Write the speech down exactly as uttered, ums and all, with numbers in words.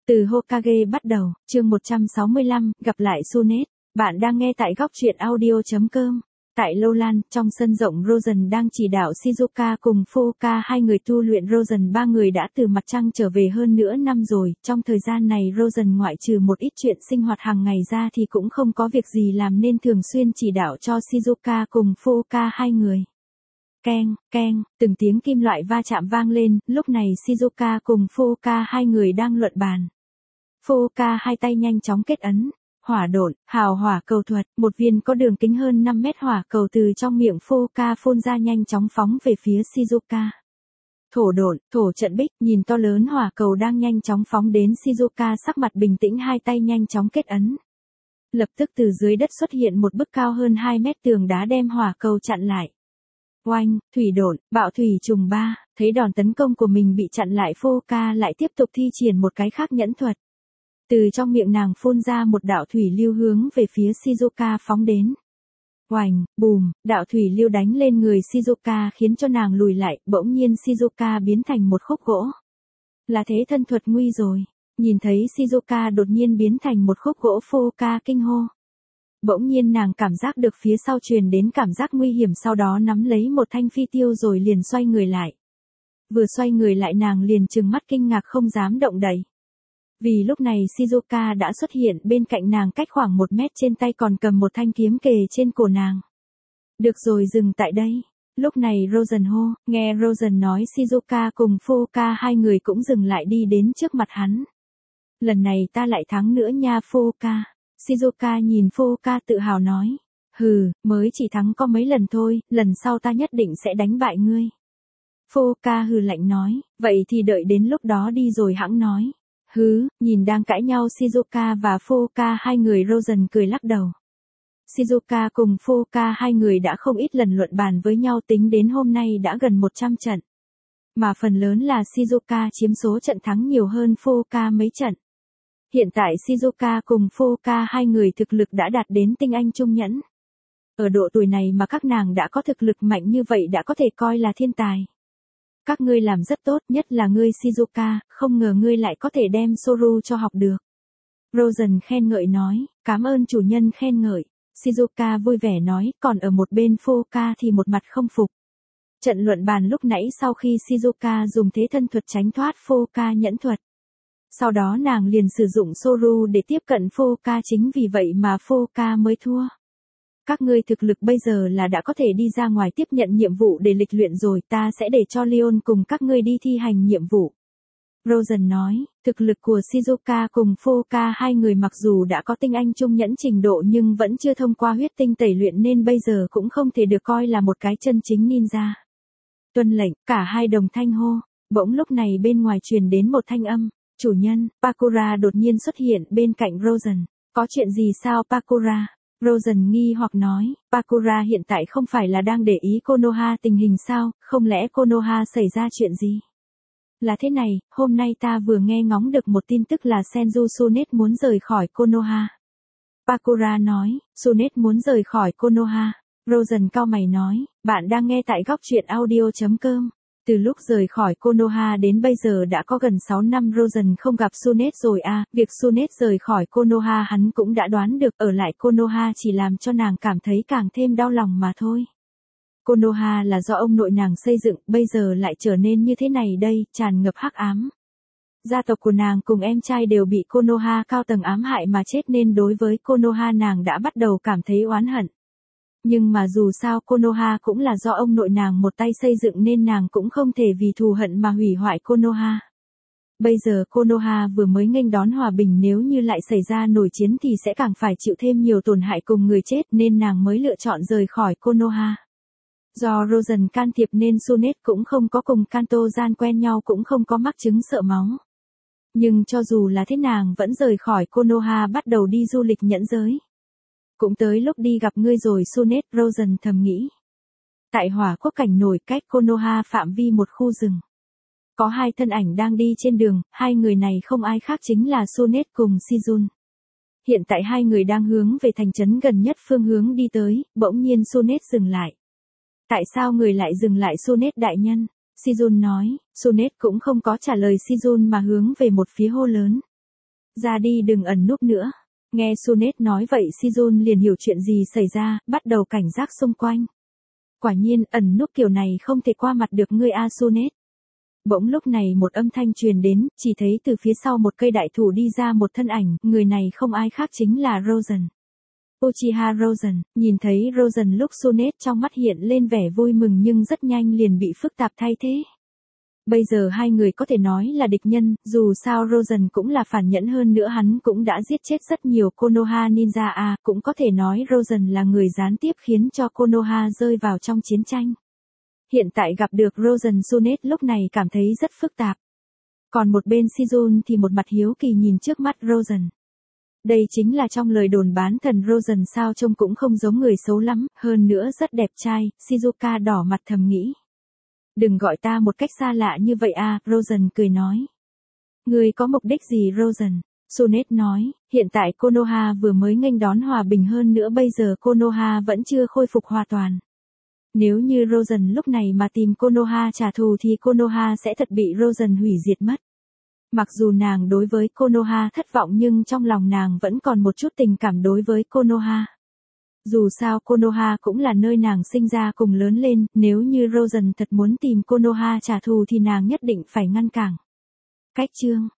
Từ Hokage bắt đầu, chương một trăm sáu mươi lăm, gặp lại Sunet. Bạn đang nghe tại góc truyện audio.com. Tại Lâu Lan, trong sân rộng Rosen đang chỉ đạo Shizuka cùng Fuuka hai người tu luyện. Rosen ba người đã từ mặt trăng trở về hơn nửa năm rồi. Trong thời gian này Rosen ngoại trừ một ít chuyện sinh hoạt hàng ngày ra thì cũng không có việc gì làm nên thường xuyên chỉ đạo cho Shizuka cùng Fuuka hai người. Keng, keng, từng tiếng kim loại va chạm vang lên, lúc này Shizuka cùng Fuuka hai người đang luận bàn. Fuuka hai tay nhanh chóng kết ấn, hỏa độn, hào hỏa cầu thuật, một viên có đường kính hơn năm mét hỏa cầu từ trong miệng Fuuka phun ra nhanh chóng phóng về phía Shizuka. Thổ độn, thổ trận bích, nhìn to lớn hỏa cầu đang nhanh chóng phóng đến Shizuka sắc mặt bình tĩnh hai tay nhanh chóng kết ấn. Lập tức từ dưới đất xuất hiện một bức cao hơn hai mét tường đá đem hỏa cầu chặn lại. Oanh, thủy độn, bạo thủy trùng ba, thấy đòn tấn công của mình bị chặn lại Fuuka lại tiếp tục thi triển một cái khác nhẫn thuật. Từ trong miệng nàng phun ra một đạo thủy lưu hướng về phía Shizuka phóng đến. Oanh, bùm, đạo thủy lưu đánh lên người Shizuka khiến cho nàng lùi lại, bỗng nhiên Shizuka biến thành một khúc gỗ. Là thế thân thuật nguy rồi, nhìn thấy Shizuka đột nhiên biến thành một khúc gỗ Fuuka kinh hô. Bỗng nhiên nàng cảm giác được phía sau truyền đến cảm giác nguy hiểm sau đó nắm lấy một thanh phi tiêu rồi liền xoay người lại. Vừa xoay người lại nàng liền trừng mắt kinh ngạc không dám động đậy. Vì lúc này Shizuka đã xuất hiện bên cạnh nàng cách khoảng một mét trên tay còn cầm một thanh kiếm kề trên cổ nàng. Được rồi dừng tại đây. Lúc này Rosen hô, nghe Rosen nói Shizuka cùng Fuuka hai người cũng dừng lại đi đến trước mặt hắn. Lần này ta lại thắng nữa nha Fuuka. Shizuka nhìn Fuuka tự hào nói. Hừ, mới chỉ thắng có mấy lần thôi, lần sau ta nhất định sẽ đánh bại ngươi. Fuuka hừ lạnh nói, vậy thì đợi đến lúc đó đi rồi hẵng nói. Hứ, nhìn đang cãi nhau Shizuka và Fuuka hai người Rosen cười lắc đầu. Shizuka cùng Fuuka hai người đã không ít lần luận bàn với nhau tính đến hôm nay đã gần một trăm trận. Mà phần lớn là Shizuka chiếm số trận thắng nhiều hơn Fuuka mấy trận. Hiện tại Shizuka cùng Fuuka hai người thực lực đã đạt đến tinh anh trung nhẫn. Ở độ tuổi này mà các nàng đã có thực lực mạnh như vậy đã có thể coi là thiên tài. Các ngươi làm rất tốt, nhất là ngươi Shizuka, không ngờ ngươi lại có thể đem Soru cho học được. Rosen khen ngợi nói, cảm ơn chủ nhân khen ngợi. Shizuka vui vẻ nói, còn ở một bên Fuuka thì một mặt không phục. Trận luận bàn lúc nãy sau khi Shizuka dùng thế thân thuật tránh thoát Fuuka nhẫn thuật. Sau đó nàng liền sử dụng Soru để tiếp cận Fuuka chính vì vậy mà Fuuka mới thua. Các ngươi thực lực bây giờ là đã có thể đi ra ngoài tiếp nhận nhiệm vụ để lịch luyện rồi, ta sẽ để cho Leon cùng các ngươi đi thi hành nhiệm vụ. Rosen nói, thực lực của Shizuka cùng Fuuka hai người mặc dù đã có tinh anh trung nhẫn trình độ nhưng vẫn chưa thông qua huyết tinh tẩy luyện nên bây giờ cũng không thể được coi là một cái chân chính ninja. Tuân lệnh, cả hai đồng thanh hô, bỗng lúc này bên ngoài truyền đến một thanh âm, chủ nhân, Pakura đột nhiên xuất hiện bên cạnh Rosen, có chuyện gì sao Pakura? Rosen nghi hoặc nói, Pakura hiện tại không phải là đang để ý Konoha tình hình sao, không lẽ Konoha xảy ra chuyện gì? Là thế này, hôm nay ta vừa nghe ngóng được một tin tức là Senju Sunet muốn rời khỏi Konoha. Pakura nói, Sunet muốn rời khỏi Konoha. Rosen cau mày nói, bạn đang nghe tại góc truyện audio.com. Từ lúc rời khỏi Konoha đến bây giờ đã có gần sáu năm Rosen không gặp Sunet rồi à, việc Sunet rời khỏi Konoha hắn cũng đã đoán được, ở lại Konoha chỉ làm cho nàng cảm thấy càng thêm đau lòng mà thôi. Konoha là do ông nội nàng xây dựng, bây giờ lại trở nên như thế này đây, tràn ngập hắc ám. Gia tộc của nàng cùng em trai đều bị Konoha cao tầng ám hại mà chết nên đối với Konoha nàng đã bắt đầu cảm thấy oán hận. Nhưng mà dù sao Konoha cũng là do ông nội nàng một tay xây dựng nên nàng cũng không thể vì thù hận mà hủy hoại Konoha. Bây giờ Konoha vừa mới nghênh đón hòa bình, nếu như lại xảy ra nổi chiến thì sẽ càng phải chịu thêm nhiều tổn hại cùng người chết nên nàng mới lựa chọn rời khỏi Konoha. Do Rosen can thiệp nên Sunet cũng không có cùng Kanto gian quen nhau, cũng không có mắc chứng sợ máu. Nhưng cho dù là thế nàng vẫn rời khỏi Konoha bắt đầu đi du lịch nhẫn giới. Cũng tới lúc đi gặp ngươi rồi Sunet, Rosen thầm nghĩ. Tại hỏa quốc cảnh nổi cách Konoha phạm vi một khu rừng. Có hai thân ảnh đang đi trên đường, hai người này không ai khác chính là Sunet cùng Shizun. Hiện tại hai người đang hướng về thành trấn gần nhất phương hướng đi tới, bỗng nhiên Sunet dừng lại. Tại sao người lại dừng lại Sunet đại nhân? Shizun nói, Sunet cũng không có trả lời Shizun mà hướng về một phía hô lớn. Ra đi đừng ẩn núp nữa. Nghe Sunet nói vậy Sejun liền hiểu chuyện gì xảy ra, bắt đầu cảnh giác xung quanh. Quả nhiên ẩn núp kiểu này không thể qua mặt được ngươi a Sunet. Bỗng lúc này một âm thanh truyền đến, chỉ thấy từ phía sau một cây đại thụ đi ra một thân ảnh, người này không ai khác chính là Rosen. Uchiha Rosen, nhìn thấy Rosen lúc Sunet trong mắt hiện lên vẻ vui mừng nhưng rất nhanh liền bị phức tạp thay thế. Bây giờ hai người có thể nói là địch nhân, dù sao Rosen cũng là phản nhẫn hơn nữa hắn cũng đã giết chết rất nhiều Konoha ninja à, cũng có thể nói Rosen là người gián tiếp khiến cho Konoha rơi vào trong chiến tranh. Hiện tại gặp được Rosen Sunet lúc này cảm thấy rất phức tạp. Còn một bên Sejun thì một mặt hiếu kỳ nhìn trước mắt Rosen. Đây chính là trong lời đồn bán thần Rosen sao trông cũng không giống người xấu lắm, hơn nữa rất đẹp trai, Shizuka đỏ mặt thầm nghĩ. Đừng gọi ta một cách xa lạ như vậy à, Rosen cười nói. Ngươi có mục đích gì Rosen? Sunet nói, hiện tại Konoha vừa mới nghênh đón hòa bình hơn nữa bây giờ Konoha vẫn chưa khôi phục hoàn toàn. Nếu như Rosen lúc này mà tìm Konoha trả thù thì Konoha sẽ thật bị Rosen hủy diệt mất. Mặc dù nàng đối với Konoha thất vọng nhưng trong lòng nàng vẫn còn một chút tình cảm đối với Konoha. Dù sao Konoha cũng là nơi nàng sinh ra cùng lớn lên, nếu như Rosen thật muốn tìm Konoha trả thù thì nàng nhất định phải ngăn cản. Cách chương